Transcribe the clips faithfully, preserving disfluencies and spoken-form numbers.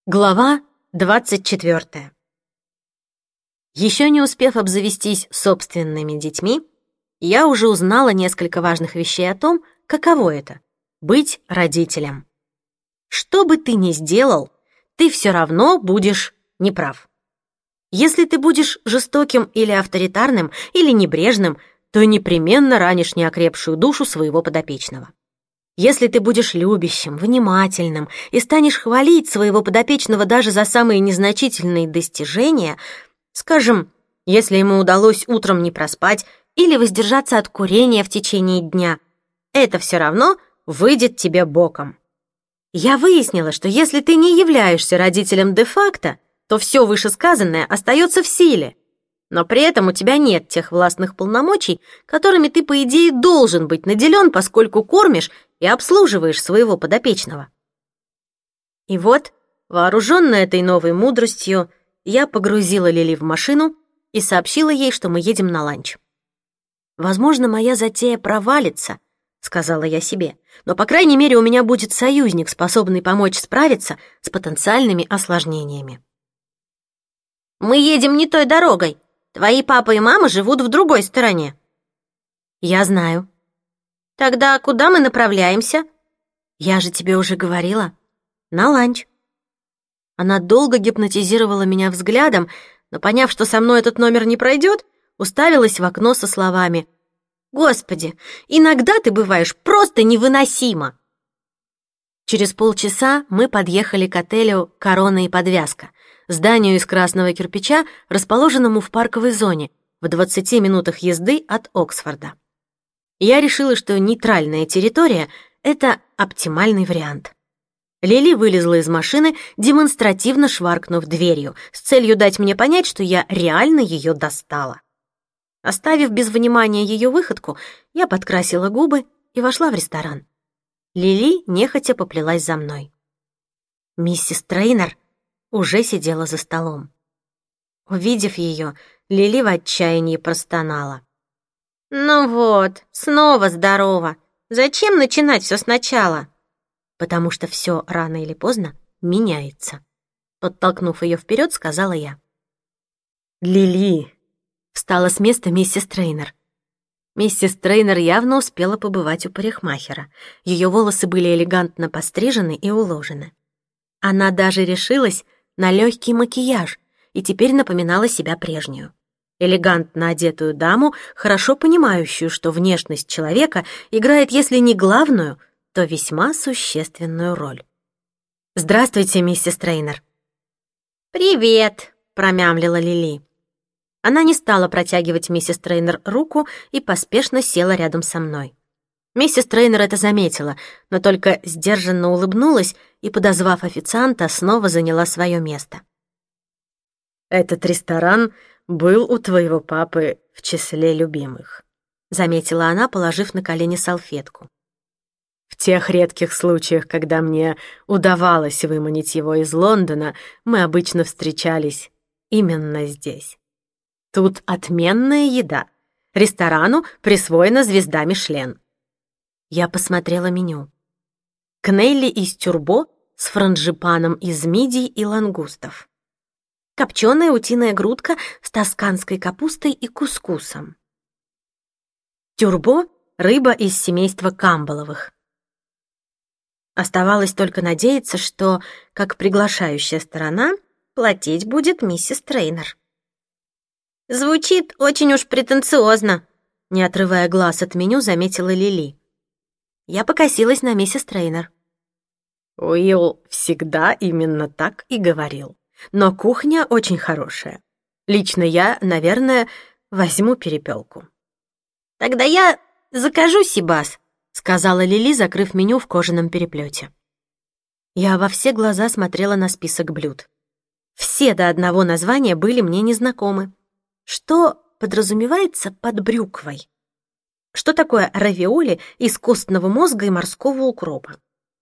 Глава двадцать четвёртая. Еще не успев обзавестись собственными детьми, я уже узнала несколько важных вещей о том, каково это — быть родителем. Что бы ты ни сделал, ты все равно будешь неправ. Если ты будешь жестоким или авторитарным, или небрежным, то непременно ранишь неокрепшую душу своего подопечного. Если ты будешь любящим, внимательным и станешь хвалить своего подопечного даже за самые незначительные достижения, скажем, если ему удалось утром не проспать или воздержаться от курения в течение дня, это все равно выйдет тебе боком. Я выяснила, что если ты не являешься родителем де-факто, то все вышесказанное остается в силе, но при этом у тебя нет тех властных полномочий, которыми ты, по идее, должен быть наделен, поскольку кормишь и обслуживаешь своего подопечного. И вот, вооруженная этой новой мудростью, я погрузила Лили в машину и сообщила ей, что мы едем на ланч. «Возможно, моя затея провалится», — сказала я себе, «но, по крайней мере, у меня будет союзник, способный помочь справиться с потенциальными осложнениями». «Мы едем не той дорогой. Твои папа и мама живут в другой стороне». «Я знаю». «Тогда куда мы направляемся?» «Я же тебе уже говорила. На ланч». Она долго гипнотизировала меня взглядом, но, поняв, что со мной этот номер не пройдет, уставилась в окно со словами: «Господи, иногда ты бываешь просто невыносима». Через полчаса мы подъехали к отелю «Корона и подвязка», зданию из красного кирпича, расположенному в парковой зоне, в двадцати минутах езды от Оксфорда. Я решила, что нейтральная территория — это оптимальный вариант. Лили вылезла из машины, демонстративно шваркнув дверью, с целью дать мне понять, что я реально ее достала. Оставив без внимания ее выходку, я подкрасила губы и вошла в ресторан. Лили нехотя поплелась за мной. Миссис Трейнер уже сидела за столом. Увидев ее, Лили в отчаянии простонала. «Ну вот, снова здорово. Зачем начинать все сначала?» «Потому что все рано или поздно меняется», — подтолкнув ее вперед, сказала я. «Лили!» — встала с места миссис Трейнер. Миссис Трейнер явно успела побывать у парикмахера. Ее волосы были элегантно пострижены и уложены. Она даже решилась на легкий макияж и теперь напоминала себя прежнюю. Элегантно одетую даму, хорошо понимающую, что внешность человека играет, если не главную, то весьма существенную роль. «Здравствуйте, миссис Трейнер». «Привет», — промямлила Лили. Она не стала протягивать миссис Трейнер руку и поспешно села рядом со мной. Миссис Трейнер это заметила, но только сдержанно улыбнулась и, подозвав официанта, снова заняла свое место. «Этот ресторан был у твоего папы в числе любимых», — заметила она, положив на колени салфетку. «В тех редких случаях, когда мне удавалось выманить его из Лондона, мы обычно встречались именно здесь. Тут отменная еда. Ресторану присвоена звезда Мишлен». Я посмотрела меню. Кнелли из тюрбо с франжипаном из мидий и лангустов. Копченая утиная грудка с тосканской капустой и кускусом. Тюрбо — рыба из семейства камбаловых. Оставалось только надеяться, что, как приглашающая сторона, платить будет миссис Трейнер. «Звучит очень уж претенциозно», — не отрывая глаз от меню, заметила Лили. Я покосилась на миссис Трейнер. Уилл всегда именно так и говорил. Но кухня очень хорошая. Лично я, наверное, возьму перепелку. «Тогда я закажу сибас», — сказала Лили, закрыв меню в кожаном переплете. Я во все глаза смотрела на список блюд. Все до одного названия были мне незнакомы. Что подразумевается под брюквой? Что такое равиоли из костного мозга и морского укропа?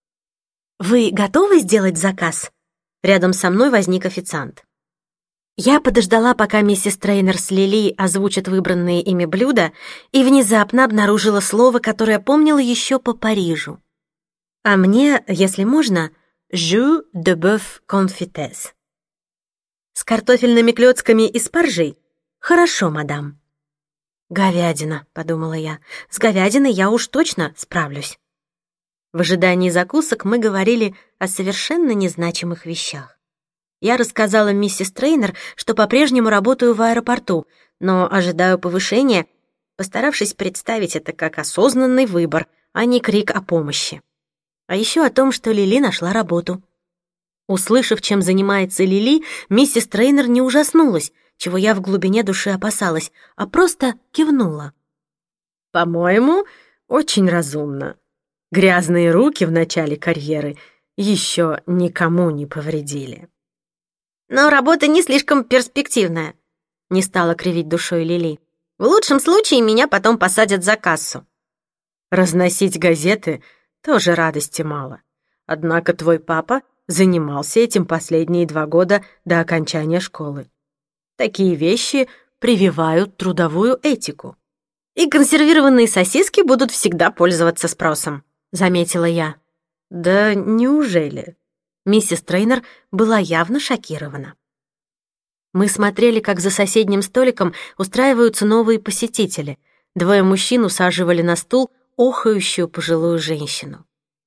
«Вы готовы сделать заказ?» Рядом со мной возник официант. Я подождала, пока миссис Трейнер с Лили озвучат выбранные ими блюда, и внезапно обнаружила слово, которое помнила еще по Парижу. «А мне, если можно, «Jus de bœuf confitesse». «С картофельными клёцками и спаржей? Хорошо, мадам». «Говядина», — подумала я, — «с говядиной я уж точно справлюсь». В ожидании закусок мы говорили о совершенно незначимых вещах. Я рассказала миссис Трейнер, что по-прежнему работаю в аэропорту, но ожидаю повышения, постаравшись представить это как осознанный выбор, а не крик о помощи. А еще о том, что Лили нашла работу. Услышав, чем занимается Лили, миссис Трейнер не ужаснулась, чего я в глубине души опасалась, а просто кивнула. «По-моему, очень разумно. Грязные руки в начале карьеры еще никому не повредили». «Но работа не слишком перспективная», — не стала кривить душой Лили. «В лучшем случае меня потом посадят за кассу». «Разносить газеты тоже радости мало. Однако твой папа занимался этим последние два года до окончания школы. Такие вещи прививают трудовую этику». «И консервированные сосиски будут всегда пользоваться спросом», — заметила я. «Да неужели?» Миссис Трейнер была явно шокирована. Мы смотрели, как за соседним столиком устраиваются новые посетители. Двое мужчин усаживали на стул охающую пожилую женщину.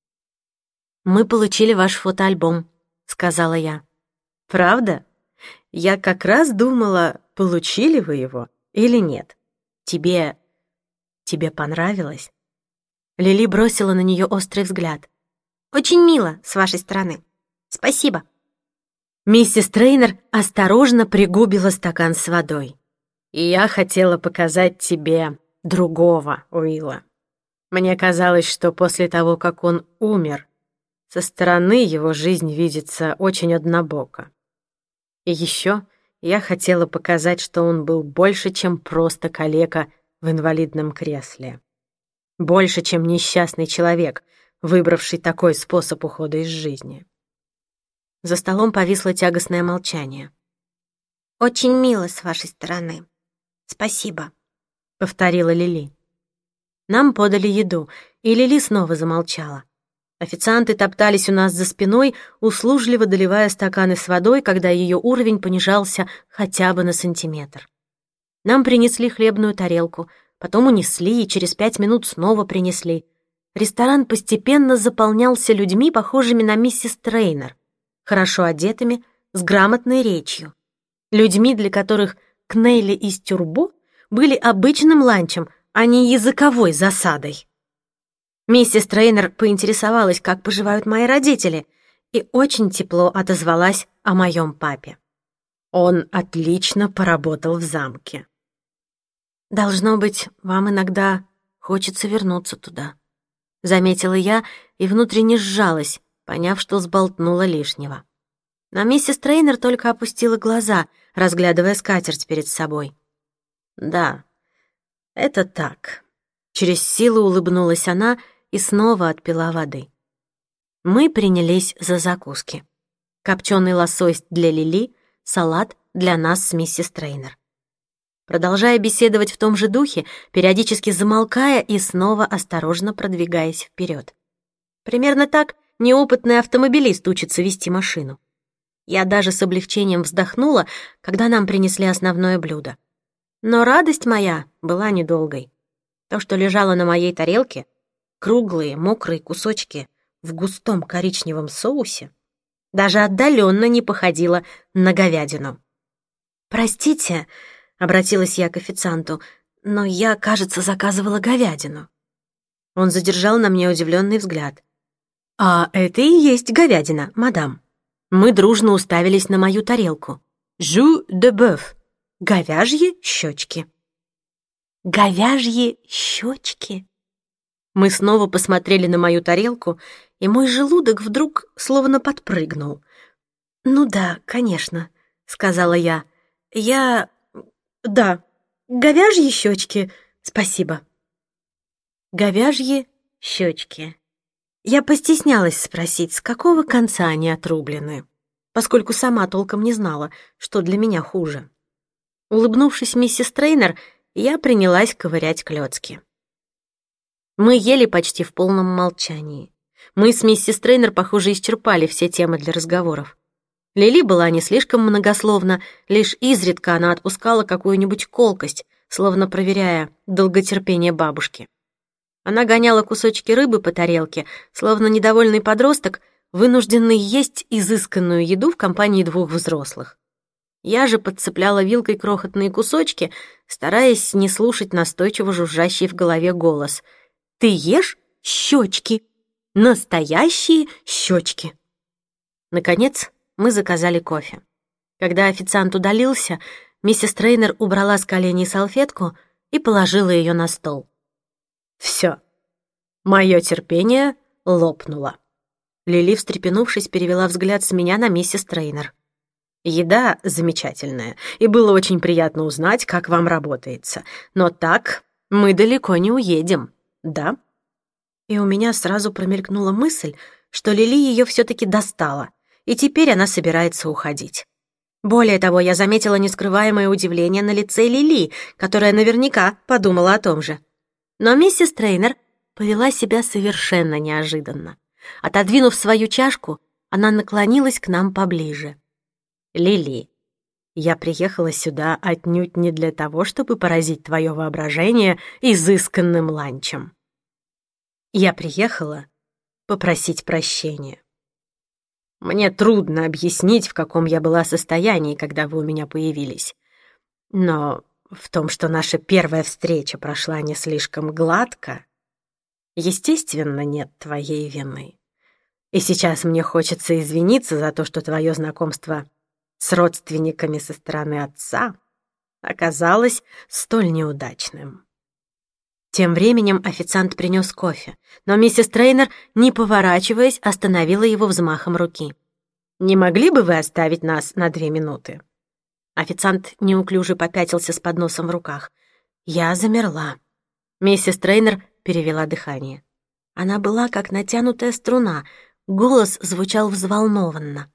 «Мы получили ваш фотоальбом», — сказала я. «Правда? Я как раз думала, получили вы его или нет. Тебе... тебе понравилось?» Лили бросила на нее острый взгляд. «Очень мило с вашей стороны. Спасибо». Миссис Трейнер осторожно пригубила стакан с водой. «И я хотела показать тебе другого Уилла. Мне казалось, что после того, как он умер, со стороны его жизнь видится очень однобоко. И еще я хотела показать, что он был больше, чем просто калека в инвалидном кресле. Больше, чем несчастный человек, выбравший такой способ ухода из жизни». За столом повисло тягостное молчание. «Очень мило с вашей стороны. Спасибо», — повторила Лили. Нам подали еду, и Лили снова замолчала. Официанты топтались у нас за спиной, услужливо доливая стаканы с водой, когда ее уровень понижался хотя бы на сантиметр. Нам принесли хлебную тарелку, потом унесли и через пять минут снова принесли. Ресторан постепенно заполнялся людьми, похожими на миссис Трейнер, хорошо одетыми, с грамотной речью. Людьми, для которых кнейли из тюрбо были обычным ланчем, а не языковой засадой. Миссис Трейнер поинтересовалась, как поживают мои родители, и очень тепло отозвалась о моем папе. Он отлично поработал в замке. «Должно быть, вам иногда хочется вернуться туда», — заметила я и внутренне сжалась, поняв, что сболтнула лишнего. Но миссис Трейнер только опустила глаза, разглядывая скатерть перед собой. «Да, это так». Через силу улыбнулась она и снова отпила воды. Мы принялись за закуски. Копченый лосось для Лили, салат для нас с миссис Трейнер. Продолжая беседовать в том же духе, периодически замолкая и снова осторожно продвигаясь вперед. Примерно так неопытный автомобилист учится вести машину. Я даже с облегчением вздохнула, когда нам принесли основное блюдо. Но радость моя была недолгой. То, что лежало на моей тарелке, круглые мокрые кусочки в густом коричневом соусе, даже отдаленно не походило на говядину. «Простите», — обратилась я к официанту, «но я, кажется, заказывала говядину». Он задержал на мне удивленный взгляд. «А это и есть говядина, мадам». Мы дружно уставились на мою тарелку. «Jus de bœuf» — говяжьи щечки. Говяжьи щечки? Мы снова посмотрели на мою тарелку, и мой желудок вдруг словно подпрыгнул. «Ну да, конечно», — сказала я. «Я... да, говяжьи щечки, спасибо». Говяжьи щечки. Я постеснялась спросить, с какого конца они отрублены, поскольку сама толком не знала, что для меня хуже. Улыбнувшись миссис Трейнер, я принялась ковырять клёцки. Мы ели почти в полном молчании. Мы с миссис Трейнер, похоже, исчерпали все темы для разговоров. Лили была не слишком многословна, лишь изредка она отпускала какую-нибудь колкость, словно проверяя долготерпение бабушки. Она гоняла кусочки рыбы по тарелке, словно недовольный подросток, вынужденный есть изысканную еду в компании двух взрослых. Я же подцепляла вилкой крохотные кусочки, стараясь не слушать настойчиво жужжащий в голове голос. «Ты ешь щечки! Настоящие щечки!» Наконец, мы заказали кофе. Когда официант удалился, миссис Трейнер убрала с коленей салфетку и положила ее на стол. «Все, мое терпение лопнуло». Лили, встрепенувшись, перевела взгляд с меня на миссис Трейнер. «Еда замечательная, и было очень приятно узнать, как вам работается. Но так мы далеко не уедем, да?» И у меня сразу промелькнула мысль, что Лили ее все-таки достала, и теперь она собирается уходить. Более того, я заметила нескрываемое удивление на лице Лили, которая наверняка подумала о том же. Но миссис Трейнер повела себя совершенно неожиданно. Отодвинув свою чашку, она наклонилась к нам поближе. «Лили, я приехала сюда отнюдь не для того, чтобы поразить твое воображение изысканным ланчем. Я приехала попросить прощения. Мне трудно объяснить, в каком я была состоянии, когда вы у меня появились. Но в том, что наша первая встреча прошла не слишком гладко, естественно, нет твоей вины. И сейчас мне хочется извиниться за то, что твое знакомство с родственниками со стороны отца оказалось столь неудачным». Тем временем официант принес кофе, но миссис Трейнер, не поворачиваясь, остановила его взмахом руки. «Не могли бы вы оставить нас на две минуты?» Официант неуклюже попятился с подносом в руках. Я замерла. Миссис Трейнер перевела дыхание. Она была как натянутая струна, голос звучал взволнованно.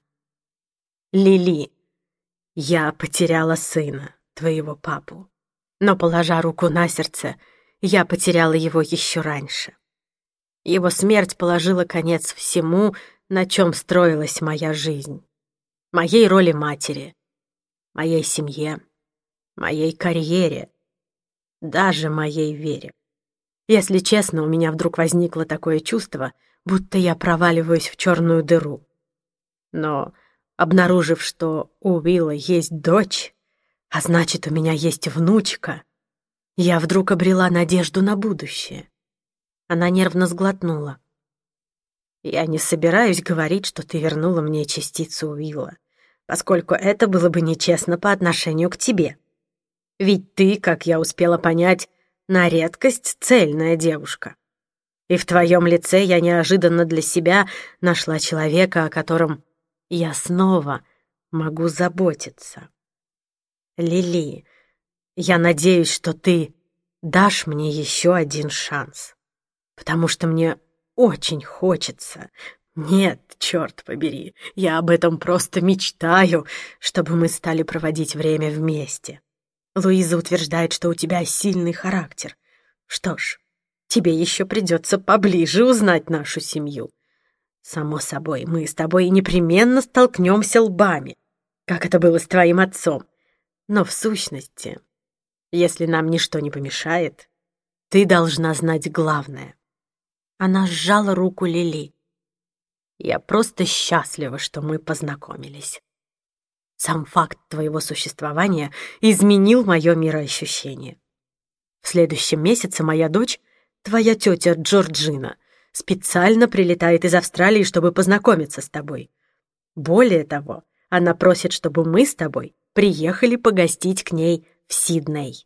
«Лили, я потеряла сына, твоего папу, но, положа руку на сердце, я потеряла его еще раньше. Его смерть положила конец всему, на чем строилась моя жизнь. Моей роли матери, моей семье, моей карьере, даже моей вере. Если честно, у меня вдруг возникло такое чувство, будто я проваливаюсь в черную дыру. Но, обнаружив, что у Уилла есть дочь, а значит, у меня есть внучка, я вдруг обрела надежду на будущее». Она нервно сглотнула. «Я не собираюсь говорить, что ты вернула мне частицу Уилла, поскольку это было бы нечестно по отношению к тебе. Ведь ты, как я успела понять, на редкость цельная девушка. И в твоем лице я неожиданно для себя нашла человека, о котором я снова могу заботиться. Лили, я надеюсь, что ты дашь мне еще один шанс, потому что мне очень хочется. Нет, черт побери, я об этом просто мечтаю, чтобы мы стали проводить время вместе. Луиза утверждает, что у тебя сильный характер. Что ж, тебе еще придется поближе узнать нашу семью. Само собой, мы с тобой непременно столкнемся лбами, как это было с твоим отцом. Но в сущности, если нам ничто не помешает, ты должна знать главное». Она сжала руку Лили. «Я просто счастлива, что мы познакомились. Сам факт твоего существования изменил мое мироощущение. В следующем месяце моя дочь, твоя тетя Джорджина, специально прилетает из Австралии, чтобы познакомиться с тобой. Более того, она просит, чтобы мы с тобой приехали погостить к ней в Сидней.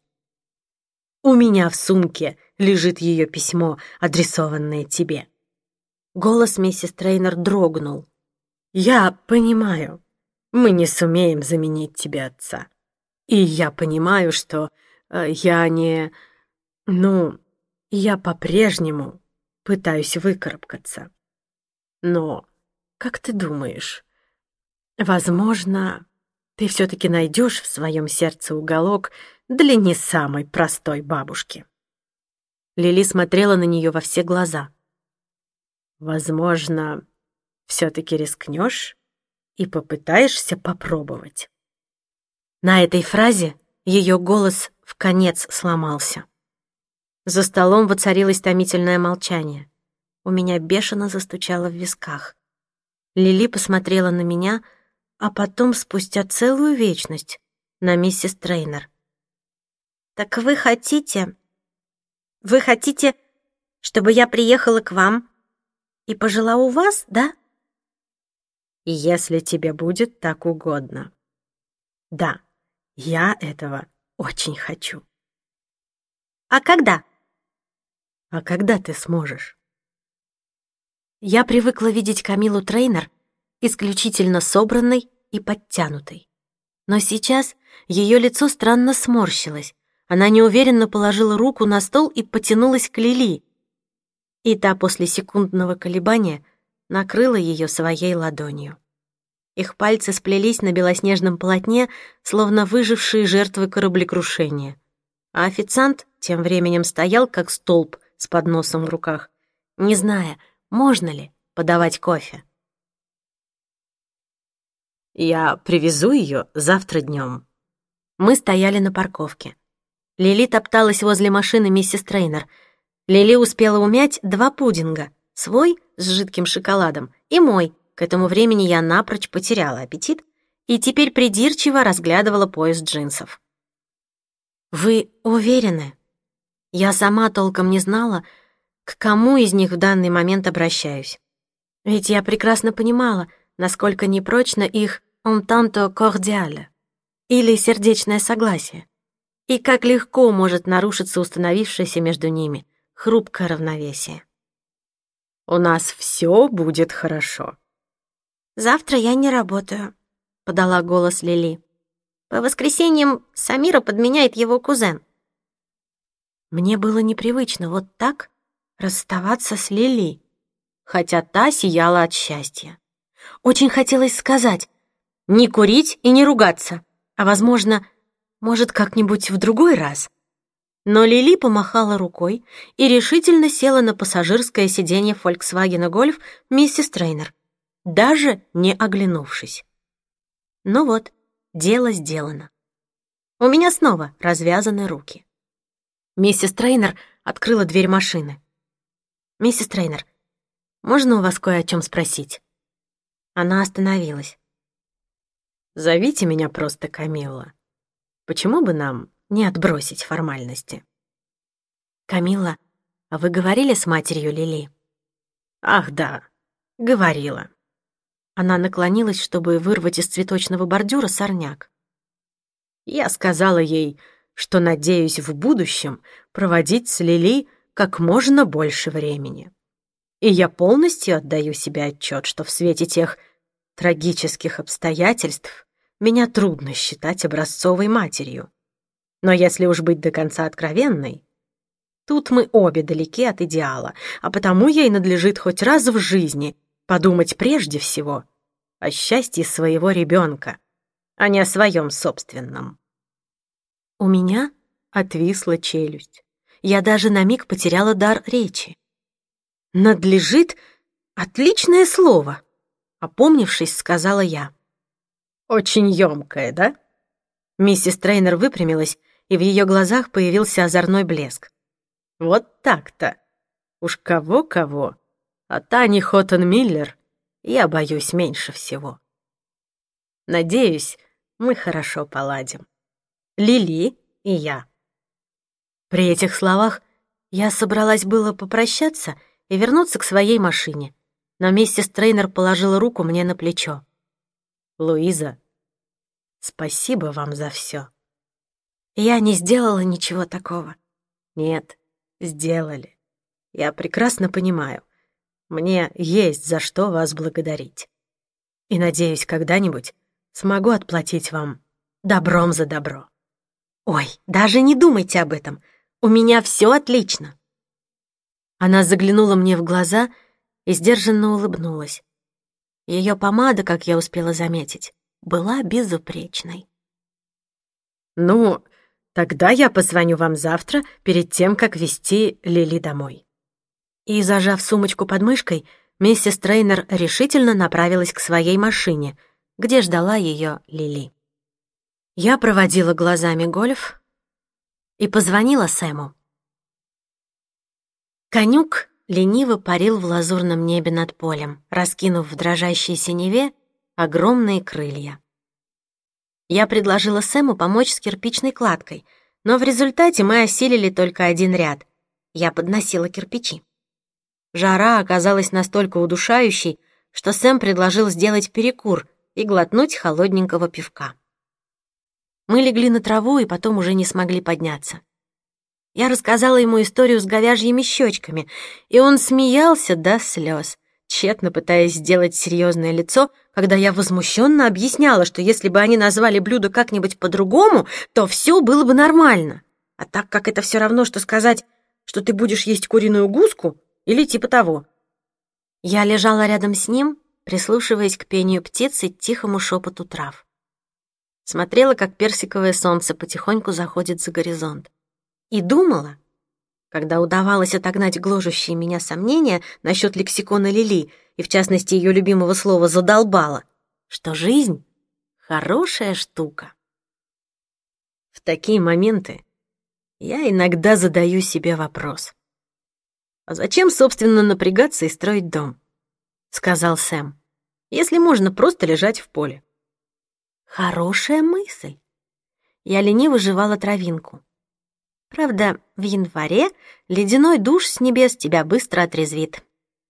У меня в сумке лежит ее письмо, адресованное тебе». Голос миссис Трейнер дрогнул. «Я понимаю, мы не сумеем заменить тебе отца. И я понимаю, что э, я не... Ну, я по-прежнему пытаюсь выкарабкаться. Но, как ты думаешь, возможно, ты все-таки найдешь в своем сердце уголок для не самой простой бабушки?» Лили смотрела на нее во все глаза. Возможно, все-таки рискнешь и попытаешься попробовать». На этой фразе ее голос вконец сломался. За столом воцарилось томительное молчание. У меня бешено застучало в висках. Лили посмотрела на меня, а потом, спустя целую вечность, на миссис Трейнер. «Так вы хотите... Вы хотите, чтобы я приехала к вам и пожила у вас, да?» «Если тебе будет так угодно. Да, я этого очень хочу». «А когда?» «А когда ты сможешь?» Я привыкла видеть Камилу Трейнер исключительно собранной и подтянутой. Но сейчас ее лицо странно сморщилось. Она неуверенно положила руку на стол и потянулась к Лили. И та после секундного колебания накрыла ее своей ладонью. Их пальцы сплелись на белоснежном полотне, словно выжившие жертвы кораблекрушения. А официант тем временем стоял, как столб, с подносом в руках, не зная, можно ли подавать кофе. «Я привезу ее завтра днем». Мы стояли на парковке. Лили топталась возле машины миссис Трейнер. Лили успела умять два пудинга, свой с жидким шоколадом и мой. К этому времени я напрочь потеряла аппетит и теперь придирчиво разглядывала пояс джинсов. «Вы уверены?» Я сама толком не знала, к кому из них в данный момент обращаюсь. Ведь я прекрасно понимала, насколько непрочно их «un tanto cordiale» или «сердечное согласие», и как легко может нарушиться установившееся между ними хрупкое равновесие. «У нас все будет хорошо». «Завтра я не работаю», — подала голос Лили. «По воскресеньям Самира подменяет его кузен». Мне было непривычно вот так расставаться с Лили, хотя та сияла от счастья. Очень хотелось сказать «не курить и не ругаться», а, возможно, может, как-нибудь в другой раз. Но Лили помахала рукой и решительно села на пассажирское сиденье Volkswagen Golf миссис Трейнер, даже не оглянувшись. Ну вот, дело сделано. У меня снова развязаны руки. Миссис Трейнер открыла дверь машины. «Миссис Трейнер, можно у вас кое о чем спросить?» Она остановилась. «Зовите меня просто Камилла. Почему бы нам не отбросить формальности?» «Камилла, а вы говорили с матерью Лили?» «Ах, да, говорила». Она наклонилась, чтобы вырвать из цветочного бордюра сорняк. Я сказала ей, что надеюсь в будущем проводить с Лили как можно больше времени. И я полностью отдаю себе отчет, что в свете тех трагических обстоятельств меня трудно считать образцовой матерью. Но если уж быть до конца откровенной, тут мы обе далеки от идеала, а потому ей надлежит хоть раз в жизни подумать прежде всего о счастье своего ребенка, а не о своем собственном. У меня отвисла челюсть. Я даже на миг потеряла дар речи. «Надлежит» — отличное слово, опомнившись, сказала я. «Очень ёмкое, да?» Миссис Трейнер выпрямилась, и в ее глазах появился озорной блеск. «Вот так-то. Уж кого-кого, а Тани Хоттон-Миллер я боюсь меньше всего. Надеюсь, мы хорошо поладим. Лили и я». При этих словах я собралась было попрощаться и вернуться к своей машине, но миссис Трейнер положила руку мне на плечо. «Луиза, спасибо вам за все». Я не сделала ничего такого. Нет, сделали. Я прекрасно понимаю. Мне есть за что вас благодарить. И, надеюсь, когда-нибудь смогу отплатить вам добром за добро. Ой, даже не думайте об этом. У меня все отлично. Она заглянула мне в глаза и сдержанно улыбнулась. Ее помада, как я успела заметить, была безупречной. «Ну, тогда я позвоню вам завтра перед тем, как везти Лили домой». И, зажав сумочку под мышкой, миссис Трейнер решительно направилась к своей машине, где ждала ее Лили. Я проводила глазами гольф и позвонила Сэму. Конюк лениво парил в лазурном небе над полем, раскинув в дрожащей синеве огромные крылья. Я предложила Сэму помочь с кирпичной кладкой, но в результате мы осилили только один ряд. Я подносила кирпичи. Жара оказалась настолько удушающей, что Сэм предложил сделать перекур и глотнуть холодненького пивка. Мы легли на траву и потом уже не смогли подняться. Я рассказала ему историю с говяжьими щечками, и он смеялся до слез, тщетно пытаясь сделать серьезное лицо, когда я возмущенно объясняла, что если бы они назвали блюдо как-нибудь по-другому, то все было бы нормально. А так как это все равно, что сказать, что ты будешь есть куриную гуску или типа того. Я лежала рядом с ним, прислушиваясь к пению птиц и тихому шепоту трав. Смотрела, как персиковое солнце потихоньку заходит за горизонт. И думала, когда удавалось отогнать гложущие меня сомнения насчет лексикона Лили и, в частности, ее любимого слова «задолбала», что жизнь — хорошая штука. В такие моменты я иногда задаю себе вопрос. «А зачем, собственно, напрягаться и строить дом?» — сказал Сэм. «Если можно просто лежать в поле». Хорошая мысль. Я лениво жевала травинку. Правда, в январе ледяной душ с небес тебя быстро отрезвит.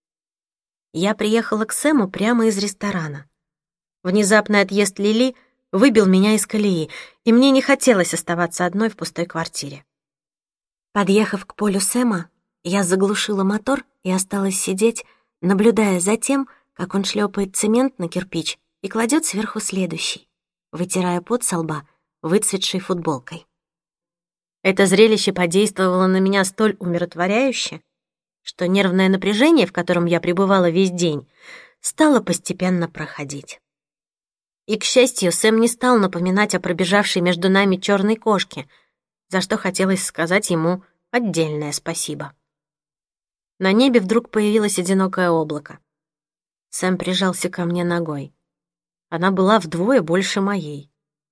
Я приехала к Сэму прямо из ресторана. Внезапный отъезд Лили выбил меня из колеи, и мне не хотелось оставаться одной в пустой квартире. Подъехав к полю Сэма, я заглушила мотор и осталась сидеть, наблюдая за тем, как он шлепает цемент на кирпич и кладет сверху следующий, вытирая пот со лба выцветшей футболкой. Это зрелище подействовало на меня столь умиротворяюще, что нервное напряжение, в котором я пребывала весь день, стало постепенно проходить. И, к счастью, Сэм не стал напоминать о пробежавшей между нами черной кошке, за что хотелось сказать ему отдельное спасибо. На небе вдруг появилось одинокое облако. Сэм прижался ко мне ногой. Она была вдвое больше моей.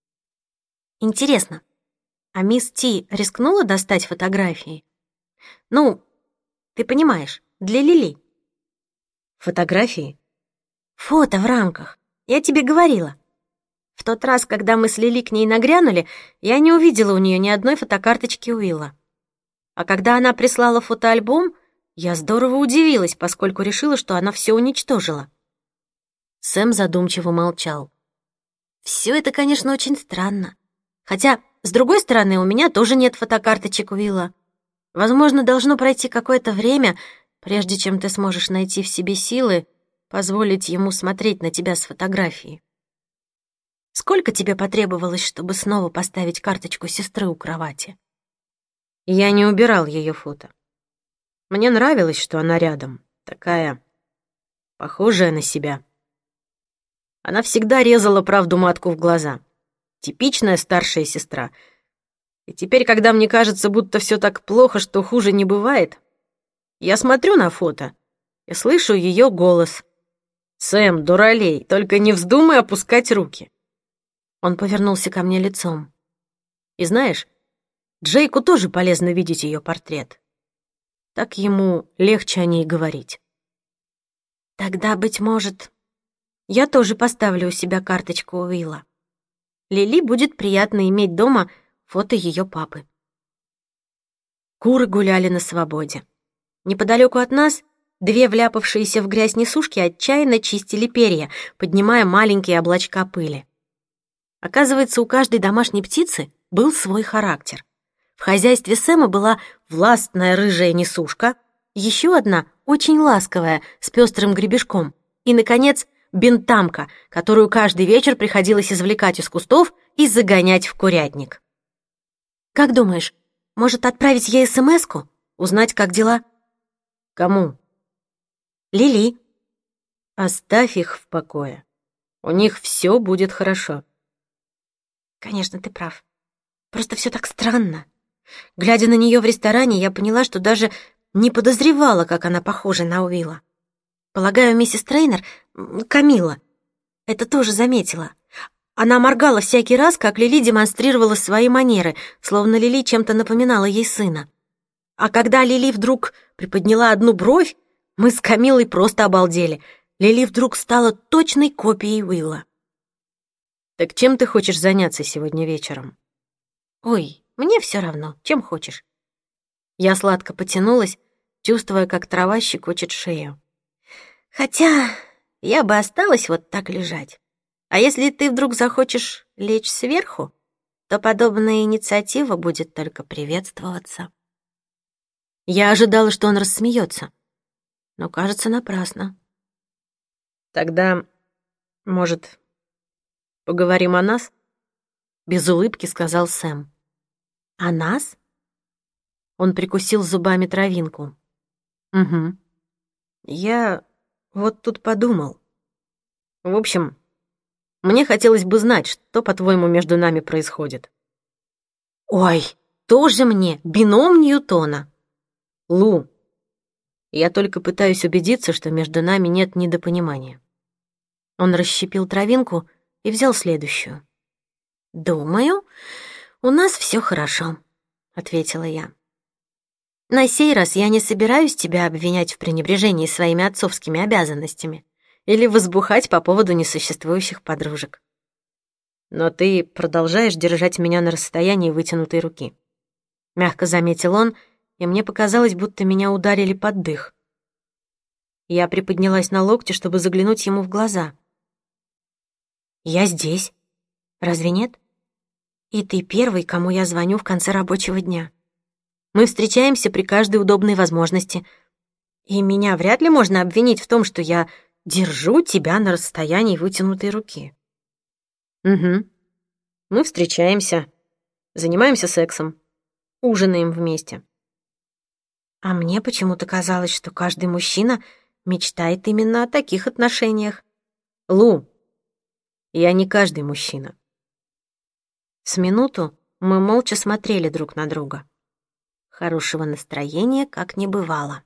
Интересно, а мисс Ти рискнула достать фотографии? Ну, ты понимаешь, для Лили. Фотографии? Фото в рамках. Я тебе говорила. В тот раз, когда мы с Лили к ней нагрянули, я не увидела у нее ни одной фотокарточки Уилла. А когда она прислала фотоальбом, я здорово удивилась, поскольку решила, что она все уничтожила. Сэм задумчиво молчал. Все это, конечно, очень странно. Хотя, с другой стороны, у меня тоже нет фотокарточек Уилла. Возможно, должно пройти какое-то время, прежде чем ты сможешь найти в себе силы позволить ему смотреть на тебя с фотографии. Сколько тебе потребовалось, чтобы снова поставить карточку сестры у кровати? Я не убирал ее фото. Мне нравилось, что она рядом, такая похожая на себя. Она всегда резала правду матку в глаза. Типичная старшая сестра. И теперь, когда мне кажется, будто все так плохо, что хуже не бывает, я смотрю на фото и слышу ее голос. «Сэм, дуралей, только не вздумай опускать руки». Он повернулся ко мне лицом. И знаешь, Джейку тоже полезно видеть ее портрет. Так ему легче о ней говорить. Тогда, быть может, я тоже поставлю у себя карточку Уилла. Лили будет приятно иметь дома фото ее папы. Куры гуляли на свободе. Неподалеку от нас две вляпавшиеся в грязь несушки отчаянно чистили перья, поднимая маленькие облачка пыли. Оказывается, у каждой домашней птицы был свой характер. В хозяйстве Сэма была властная рыжая несушка, еще одна очень ласковая, с пестрым гребешком, и, наконец, бентамка, которую каждый вечер приходилось извлекать из кустов и загонять в курятник. Как думаешь, может отправить ей эс-эм-эску? Узнать, как дела? Кому? Лили. Оставь их в покое. У них все будет хорошо. Конечно, ты прав. Просто все так странно. Глядя на нее в ресторане, я поняла, что даже не подозревала, как она похожа на Уилла. Полагаю, миссис Трейнер, м, Камила, это тоже заметила. Она моргала всякий раз, как Лили демонстрировала свои манеры, словно Лили чем-то напоминала ей сына. А когда Лили вдруг приподняла одну бровь, мы с Камилой просто обалдели. Лили вдруг стала точной копией Уилла. «Так чем ты хочешь заняться сегодня вечером?» «Ой, мне все равно, чем хочешь». Я сладко потянулась, чувствуя, как трава щекочет шею. «Хотя я бы осталась вот так лежать. А если ты вдруг захочешь лечь сверху, то подобная инициатива будет только приветствоваться». Я ожидала, что он рассмеется, но, кажется, напрасно. «Тогда, может, поговорим о нас?» Без улыбки сказал Сэм. «О нас?» Он прикусил зубами травинку. «Угу. Я вот тут подумал. В общем, мне хотелось бы знать, что, по-твоему, между нами происходит». «Ой, тоже мне бином Ньютона». «Лу, я только пытаюсь убедиться, что между нами нет недопонимания». Он расщепил травинку и взял следующую. «Думаю, у нас все хорошо», — ответила я. «На сей раз я не собираюсь тебя обвинять в пренебрежении своими отцовскими обязанностями или возбухать по поводу несуществующих подружек». «Но ты продолжаешь держать меня на расстоянии вытянутой руки», — мягко заметил он, и мне показалось, будто меня ударили под дых. Я приподнялась на локте, чтобы заглянуть ему в глаза. «Я здесь. Разве нет? И ты первый, кому я звоню в конце рабочего дня. Мы встречаемся при каждой удобной возможности, и меня вряд ли можно обвинить в том, что я держу тебя на расстоянии вытянутой руки». «Угу. Мы встречаемся, занимаемся сексом, ужинаем вместе». А мне почему-то казалось, что каждый мужчина мечтает именно о таких отношениях. «Лу, я не каждый мужчина». С минуту мы молча смотрели друг на друга. Хорошего настроения как не бывало.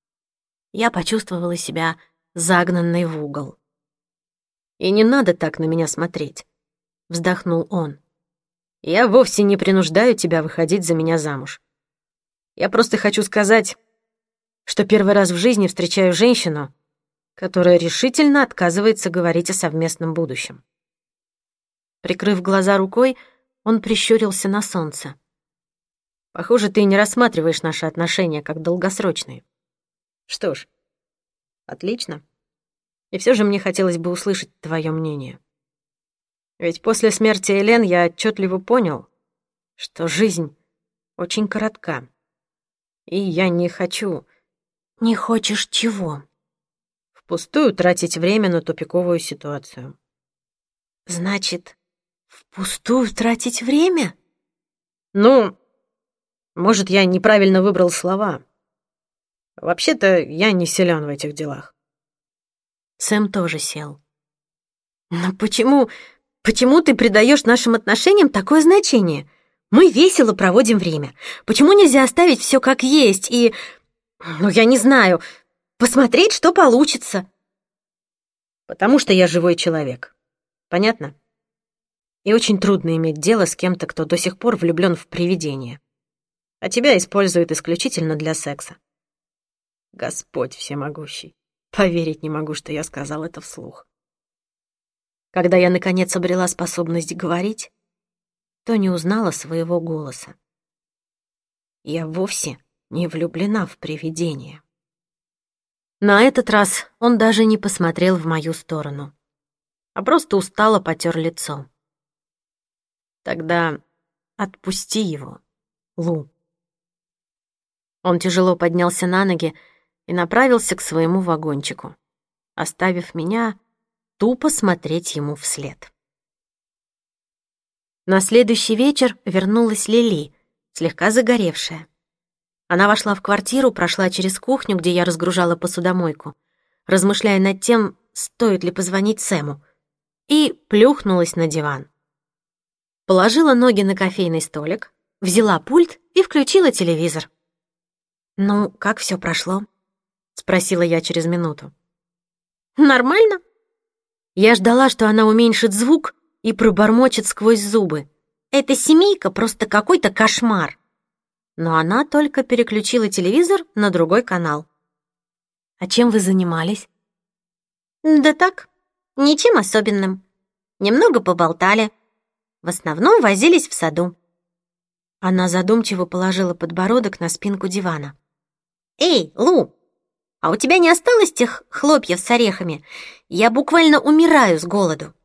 Я почувствовала себя загнанной в угол. «И не надо так на меня смотреть», — вздохнул он. «Я вовсе не принуждаю тебя выходить за меня замуж. Я просто хочу сказать, что первый раз в жизни встречаю женщину, которая решительно отказывается говорить о совместном будущем». Прикрыв глаза рукой, он прищурился на солнце. «Похоже, ты не рассматриваешь наши отношения как долгосрочные. Что ж, отлично. И все же мне хотелось бы услышать твое мнение. Ведь после смерти Элен я отчетливо понял, что жизнь очень коротка. И я не хочу...» «Не хочешь чего?» «Впустую тратить время на тупиковую ситуацию». «Значит, впустую тратить время?» «Ну, может, я неправильно выбрал слова. Вообще-то я не силен в этих делах». Сэм тоже сел. «Но почему... почему ты придаешь нашим отношениям такое значение? Мы весело проводим время. Почему нельзя оставить все как есть и... ну, я не знаю, посмотреть, что получится?» «Потому что я живой человек. Понятно? И очень трудно иметь дело с кем-то, кто до сих пор влюблен в привидение. А тебя используют исключительно для секса. Господь всемогущий. Поверить не могу, что я сказал это вслух». Когда я, наконец, обрела способность говорить, то не узнала своего голоса. Я вовсе не влюблена в привидение. На этот раз он даже не посмотрел в мою сторону, а просто устало потер лицо. «Тогда отпусти его, Лу». Он тяжело поднялся на ноги и направился к своему вагончику, оставив меня тупо смотреть ему вслед. На следующий вечер вернулась Лили, слегка загоревшая. Она вошла в квартиру, прошла через кухню, где я разгружала посудомойку, размышляя над тем, стоит ли позвонить Сэму, и плюхнулась на диван. Положила ноги на кофейный столик, взяла пульт и включила телевизор. «Ну, как все прошло?» — спросила я через минуту. Нормально. Я ждала, что она уменьшит звук и пробормочет сквозь зубы. Эта семейка просто какой-то кошмар. Но она только переключила телевизор на другой канал. «А чем вы занимались?» Да так, ничем особенным. Немного поболтали. В основном возились в саду. Она задумчиво положила подбородок на спинку дивана. «Эй, Лу, а у тебя не осталось тех хлопьев с орехами? Я буквально умираю с голоду».